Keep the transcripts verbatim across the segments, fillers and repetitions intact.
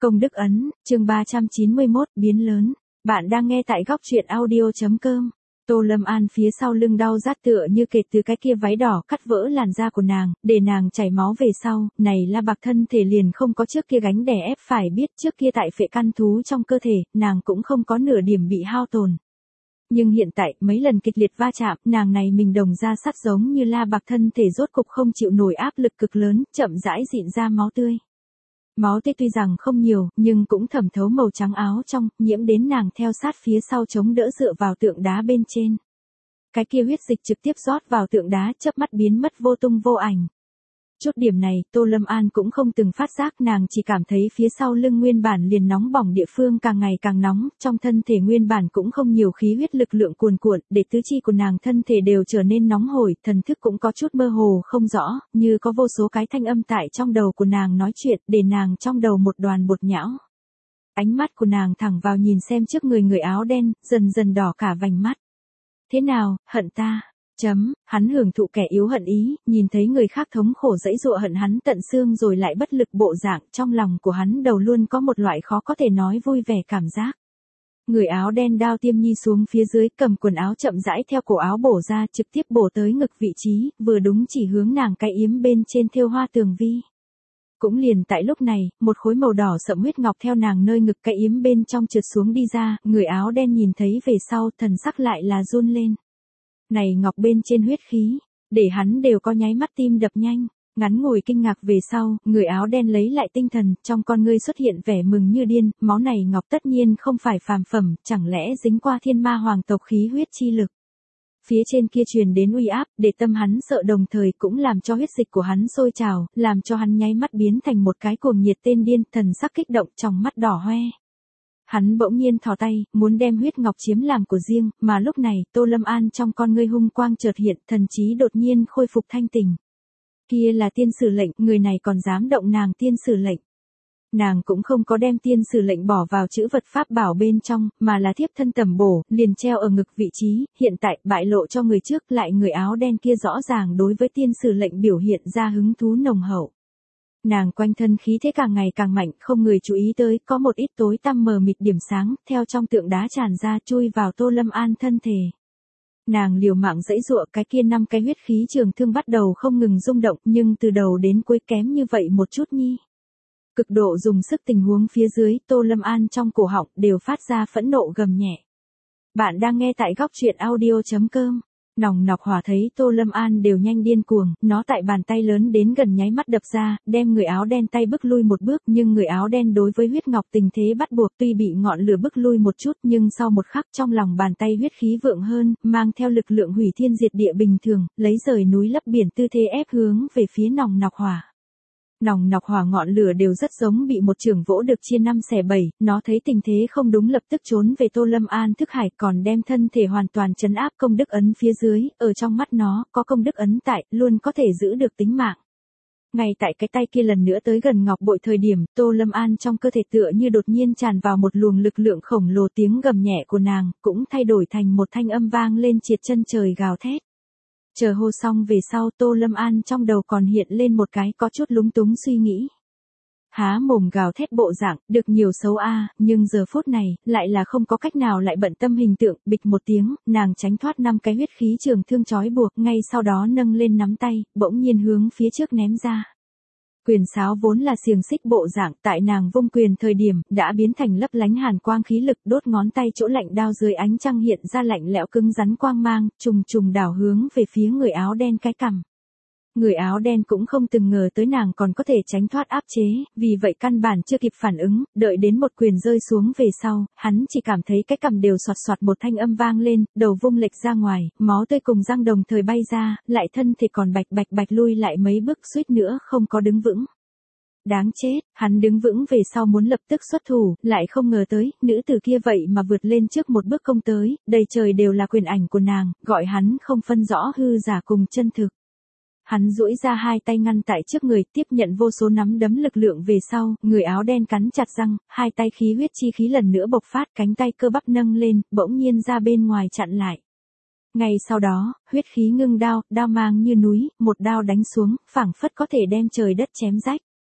Công đức ấn, chương ba trăm chín mươi mốt, biến lớn. Bạn đang nghe tại góc truyện audio.com. Tô Lâm An phía sau lưng đau rát tựa như kệt từ cái kia váy đỏ cắt vỡ làn da của nàng, để nàng chảy máu về sau, này La Bạc thân thể liền không có trước kia gánh đè ép, phải biết trước kia tại phệ căn thú trong cơ thể, nàng cũng không có nửa điểm bị hao tổn. Nhưng hiện tại, mấy lần kịch liệt va chạm, nàng này mình đồng ra sắt giống như La Bạc thân thể rốt cục không chịu nổi áp lực cực lớn, chậm rãi dịn ra máu tươi. Máu tươi tuy rằng không nhiều, nhưng cũng thẩm thấu màu trắng áo trong, nhiễm đến nàng theo sát phía sau chống đỡ dựa vào tượng đá bên trên. Cái kia huyết dịch trực tiếp rót vào tượng đá, chớp mắt biến mất vô tung vô ảnh. Chút điểm này, Tô Lâm An cũng không từng phát giác, nàng chỉ cảm thấy phía sau lưng nguyên bản liền nóng bỏng địa phương càng ngày càng nóng, trong thân thể nguyên bản cũng không nhiều khí huyết lực lượng cuồn cuộn, để tứ chi của nàng thân thể đều trở nên nóng hổi, thần thức cũng có chút mơ hồ không rõ, như có vô số cái thanh âm tại trong đầu của nàng nói chuyện, để nàng trong đầu một đoàn bột nhão. Ánh mắt của nàng thẳng vào nhìn xem trước người người áo đen, dần dần đỏ cả vành mắt. Thế nào, hận ta? Chấm, hắn hưởng thụ kẻ yếu hận ý, nhìn thấy người khác thống khổ dẫy dụa hận hắn tận xương rồi lại bất lực bộ dạng, trong lòng của hắn đầu luôn có một loại khó có thể nói vui vẻ cảm giác. Người áo đen đao tiêm nhi xuống phía dưới, cầm quần áo chậm rãi theo cổ áo bổ ra, trực tiếp bổ tới ngực vị trí, vừa đúng chỉ hướng nàng cái yếm bên trên thêu hoa tường vi. Cũng liền tại lúc này, một khối màu đỏ sậm huyết ngọc theo nàng nơi ngực cái yếm bên trong trượt xuống đi ra, người áo đen nhìn thấy về sau, thần sắc lại là run lên. Này ngọc bên trên huyết khí, để hắn đều có nháy mắt tim đập nhanh, ngắn ngủi kinh ngạc về sau, người áo đen lấy lại tinh thần, trong con ngươi xuất hiện vẻ mừng như điên, máu này ngọc tất nhiên không phải phàm phẩm, chẳng lẽ dính qua thiên ma hoàng tộc khí huyết chi lực. Phía trên kia truyền đến uy áp, để tâm hắn sợ đồng thời cũng làm cho huyết dịch của hắn sôi trào, làm cho hắn nháy mắt biến thành một cái cuồng nhiệt tên điên, thần sắc kích động trong mắt đỏ hoe. Hắn bỗng nhiên thò tay, muốn đem huyết ngọc chiếm làm của riêng, mà lúc này, Tô Lâm An trong con ngươi hung quang chợt hiện, thần trí đột nhiên khôi phục thanh tình. Kia là tiên sử lệnh, người này còn dám động nàng tiên sử lệnh. Nàng cũng không có đem tiên sử lệnh bỏ vào chữ vật pháp bảo bên trong, mà là thiếp thân tầm bổ, liền treo ở ngực vị trí, hiện tại, bại lộ cho người trước, lại người áo đen kia rõ ràng đối với tiên sử lệnh biểu hiện ra hứng thú nồng hậu. Nàng quanh thân khí thế càng ngày càng mạnh, không người chú ý tới, có một ít tối tăm mờ mịt điểm sáng, theo trong tượng đá tràn ra chui vào Tô Lâm An thân thể. Nàng liều mạng dãy dụa, cái kia năm cái huyết khí trường thương bắt đầu không ngừng rung động, nhưng từ đầu đến cuối kém như vậy một chút nhi. Cực độ dùng sức tình huống phía dưới, Tô Lâm An trong cổ họng đều phát ra phẫn nộ gầm nhẹ. Bạn đang nghe tại góc truyện audio.com. Nòng nọc hỏa thấy Tô Lâm An đều nhanh điên cuồng, nó tại bàn tay lớn đến gần nháy mắt đập ra, đem người áo đen tay bức lui một bước, nhưng người áo đen đối với huyết ngọc tình thế bắt buộc, tuy bị ngọn lửa bức lui một chút, nhưng sau một khắc trong lòng bàn tay huyết khí vượng hơn, mang theo lực lượng hủy thiên diệt địa bình thường, lấy rời núi lấp biển tư thế ép hướng về phía nòng nọc hỏa. Nòng nọc hỏa ngọn lửa đều rất giống bị một chưởng vỗ được chia năm xẻ bảy, nó thấy tình thế không đúng lập tức trốn về Tô Lâm An thức hải, còn đem thân thể hoàn toàn trấn áp công đức ấn phía dưới, ở trong mắt nó, có công đức ấn tại, luôn có thể giữ được tính mạng. Ngay tại cái tay kia lần nữa tới gần ngọc bội thời điểm, Tô Lâm An trong cơ thể tựa như đột nhiên tràn vào một luồng lực lượng khổng lồ, tiếng gầm nhẹ của nàng, cũng thay đổi thành một thanh âm vang lên triệt chân trời gào thét. Chờ hô xong về sau, Tô Lâm An trong đầu còn hiện lên một cái có chút lúng túng suy nghĩ. Há mồm gào thét bộ dạng, được nhiều xấu a, nhưng giờ phút này, lại là không có cách nào lại bận tâm hình tượng, bịch một tiếng, nàng tránh thoát năm cái huyết khí trường thương trói buộc, ngay sau đó nâng lên nắm tay, bỗng nhiên hướng phía trước ném ra. Quyền sáo vốn là xiềng xích bộ dạng, tại nàng vung quyền thời điểm, đã biến thành lấp lánh hàn quang khí lực, đốt ngón tay chỗ lạnh đao dưới ánh trăng hiện ra lạnh lẽo cứng rắn quang mang, trùng trùng đảo hướng về phía người áo đen cái cằm. Người áo đen cũng không từng ngờ tới nàng còn có thể tránh thoát áp chế, vì vậy căn bản chưa kịp phản ứng, đợi đến một quyền rơi xuống về sau, hắn chỉ cảm thấy cái cằm đều xoạt xoạt một thanh âm vang lên, đầu vung lệch ra ngoài, máu tươi cùng răng đồng thời bay ra, lại thân thì còn bạch bạch bạch lui lại mấy bước suýt nữa không có đứng vững. Đáng chết, hắn đứng vững về sau muốn lập tức xuất thủ, lại không ngờ tới, nữ tử kia vậy mà vượt lên trước một bước công tới, đầy trời đều là quyền ảnh của nàng, gọi hắn không phân rõ hư giả cùng chân thực. Hắn duỗi ra hai tay ngăn tại trước người, tiếp nhận vô số nắm đấm lực lượng về sau, người áo đen cắn chặt răng, hai tay khí huyết chi khí lần nữa bộc phát, cánh tay cơ bắp nâng lên, bỗng nhiên ra bên ngoài chặn lại. Ngay sau đó, huyết khí ngưng đao, đao mang như núi, một đao đánh xuống, phảng phất có thể đem trời đất chém rách.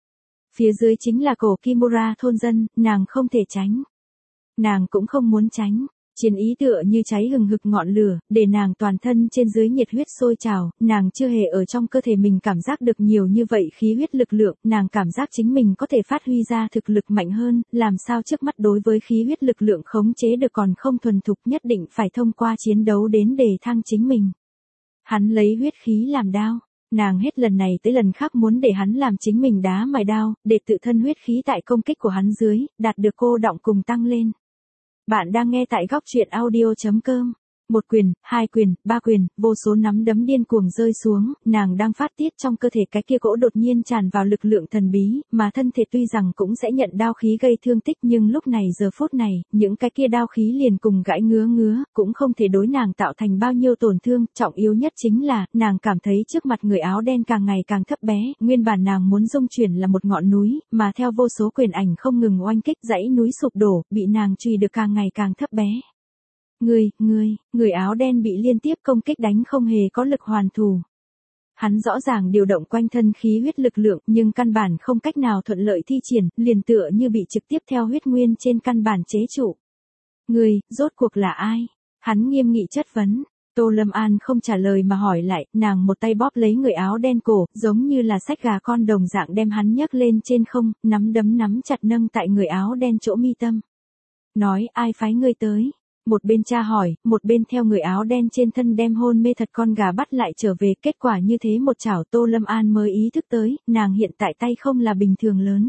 Phía dưới chính là cổ Kimura thôn dân, nàng không thể tránh. Nàng cũng không muốn tránh. Chiến ý tựa như cháy hừng hực ngọn lửa, để nàng toàn thân trên dưới nhiệt huyết sôi trào, nàng chưa hề ở trong cơ thể mình cảm giác được nhiều như vậy khí huyết lực lượng, nàng cảm giác chính mình có thể phát huy ra thực lực mạnh hơn, làm sao trước mắt đối với khí huyết lực lượng khống chế được còn không thuần thục, nhất định phải thông qua chiến đấu đến đề thăng chính mình. Hắn lấy huyết khí làm đao. Nàng hết lần này tới lần khác muốn để hắn làm chính mình đá mài đao, để tự thân huyết khí tại công kích của hắn dưới, đạt được cô đọng cùng tăng lên. Bạn đang nghe tại góc truyện audio chấm com. Một quyền, hai quyền, ba quyền, vô số nắm đấm điên cuồng rơi xuống, nàng đang phát tiết trong cơ thể cái kia gỗ đột nhiên tràn vào lực lượng thần bí, mà thân thể tuy rằng cũng sẽ nhận đao khí gây thương tích nhưng lúc này giờ phút này, những cái kia đao khí liền cùng gãi ngứa ngứa, cũng không thể đối nàng tạo thành bao nhiêu tổn thương, trọng yếu nhất chính là, nàng cảm thấy trước mặt người áo đen càng ngày càng thấp bé, nguyên bản nàng muốn dung chuyển là một ngọn núi, mà theo vô số quyền ảnh không ngừng oanh kích dãy núi sụp đổ, bị nàng truy được càng ngày càng thấp bé. Người, người, người áo đen bị liên tiếp công kích đánh không hề có lực hoàn thủ. Hắn rõ ràng điều động quanh thân khí huyết lực lượng nhưng căn bản không cách nào thuận lợi thi triển, liền tựa như bị trực tiếp theo huyết nguyên trên căn bản chế trụ. Người, rốt cuộc là ai? Hắn nghiêm nghị chất vấn. Tô Lâm An không trả lời mà hỏi lại, nàng một tay bóp lấy người áo đen cổ, giống như là xách gà con đồng dạng đem hắn nhấc lên trên không, nắm đấm nắm chặt nâng tại người áo đen chỗ mi tâm. Nói, ai phái ngươi tới? Một bên tra hỏi, một bên theo người áo đen trên thân đem hôn mê thật con gà bắt lại trở về, kết quả như thế một chảo Tô Lâm An mới ý thức tới, nàng hiện tại tay không là bình thường lớn.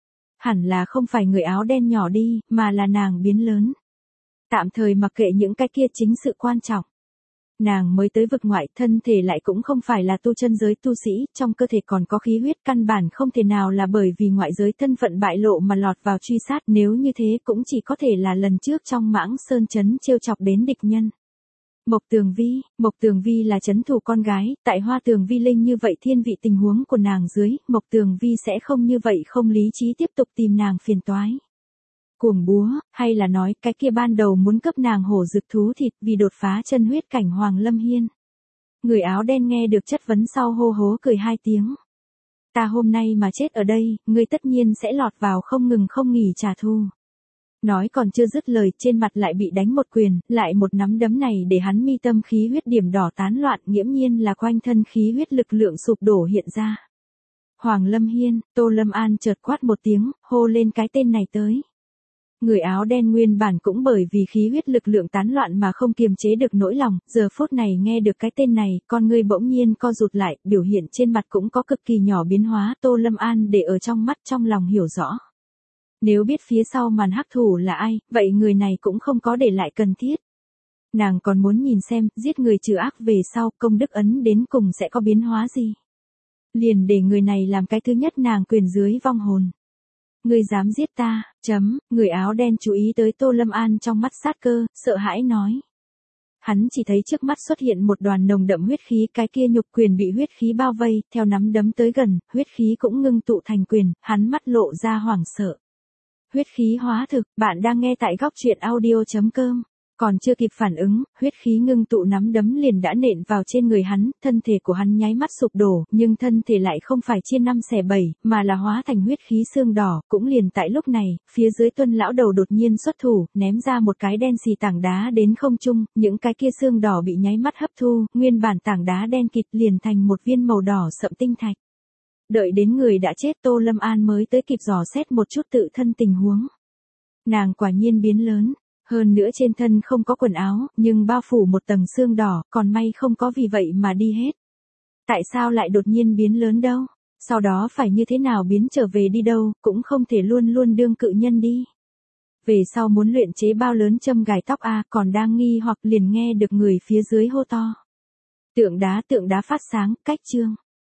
Hẳn là không phải người áo đen nhỏ đi, mà là nàng biến lớn. Tạm thời mặc kệ những cái kia chính sự quan trọng. Nàng mới tới vực ngoại, thân thể lại cũng không phải là tu chân giới tu sĩ, trong cơ thể còn có khí huyết, căn bản không thể nào là bởi vì ngoại giới thân phận bại lộ mà lọt vào truy sát, nếu như thế cũng chỉ có thể là lần trước trong Mãng Sơn trấn trêu chọc đến địch nhân. Mộc Tường Vi, Mộc Tường Vi là trấn thủ con gái, tại Hoa Tường Vi Linh như vậy thiên vị tình huống của nàng dưới, Mộc Tường Vi sẽ không như vậy không lý trí tiếp tục tìm nàng phiền toái. Cuồng búa, hay là nói cái kia ban đầu muốn cấp nàng hổ dực thú thịt vì đột phá chân huyết cảnh Hoàng Lâm Hiên. Người áo đen nghe được chất vấn sau hô hố cười hai tiếng. Ta hôm nay mà chết ở đây, ngươi tất nhiên sẽ lọt vào không ngừng không nghỉ trả thù. Nói còn chưa dứt lời, trên mặt lại bị đánh một quyền, lại một nắm đấm này để hắn mi tâm khí huyết điểm đỏ tán loạn, nghiễm nhiên là quanh thân khí huyết lực lượng sụp đổ hiện ra. Hoàng Lâm Hiên, Tô Lâm An chợt quát một tiếng, hô lên cái tên này tới. Người áo đen nguyên bản cũng bởi vì khí huyết lực lượng tán loạn mà không kiềm chế được nỗi lòng, giờ phút này nghe được cái tên này, con ngươi bỗng nhiên co rụt lại, biểu hiện trên mặt cũng có cực kỳ nhỏ biến hóa, Tô Lâm An để ở trong mắt trong lòng hiểu rõ. Nếu biết phía sau màn hắc thủ là ai, vậy người này cũng không có để lại cần thiết. Nàng còn muốn nhìn xem, giết người trừ ác về sau, công đức ấn đến cùng sẽ có biến hóa gì. Liền để người này làm cái thứ nhất nàng quyền dưới vong hồn. Ngươi dám giết ta, chấm, người áo đen chú ý tới Tô Lâm An trong mắt sát cơ, sợ hãi nói. Hắn chỉ thấy trước mắt xuất hiện một đoàn nồng đậm huyết khí, cái kia nhục quyền bị huyết khí bao vây, theo nắm đấm tới gần, huyết khí cũng ngưng tụ thành quyền, hắn mắt lộ ra hoảng sợ. Huyết khí hóa thực, bạn đang nghe tại góc truyện audio chấm com. Còn chưa kịp phản ứng, huyết khí ngưng tụ nắm đấm liền đã nện vào trên người hắn, thân thể của hắn nháy mắt sụp đổ, nhưng thân thể lại không phải chia năm xẻ bảy, mà là hóa thành huyết khí xương đỏ, cũng liền tại lúc này, phía dưới Tuân lão đầu đột nhiên xuất thủ, ném ra một cái đen xì tảng đá đến không trung, những cái kia xương đỏ bị nháy mắt hấp thu, nguyên bản tảng đá đen kịt liền thành một viên màu đỏ sậm tinh thạch. Đợi đến người đã chết Tô Lâm An mới tới kịp dò xét một chút tự thân tình huống. Nàng quả nhiên biến lớn. Hơn nữa trên thân không có quần áo, nhưng bao phủ một tầng xương đỏ, còn may không có vì vậy mà đi hết. Tại sao lại đột nhiên biến lớn đâu? Sau đó phải như thế nào biến trở về đi đâu, cũng không thể luôn luôn đương cự nhân đi. Về sau muốn luyện chế bao lớn châm gài tóc a, còn đang nghi hoặc liền nghe được người phía dưới hô to. Tượng đá tượng đá phát sáng, cách chương.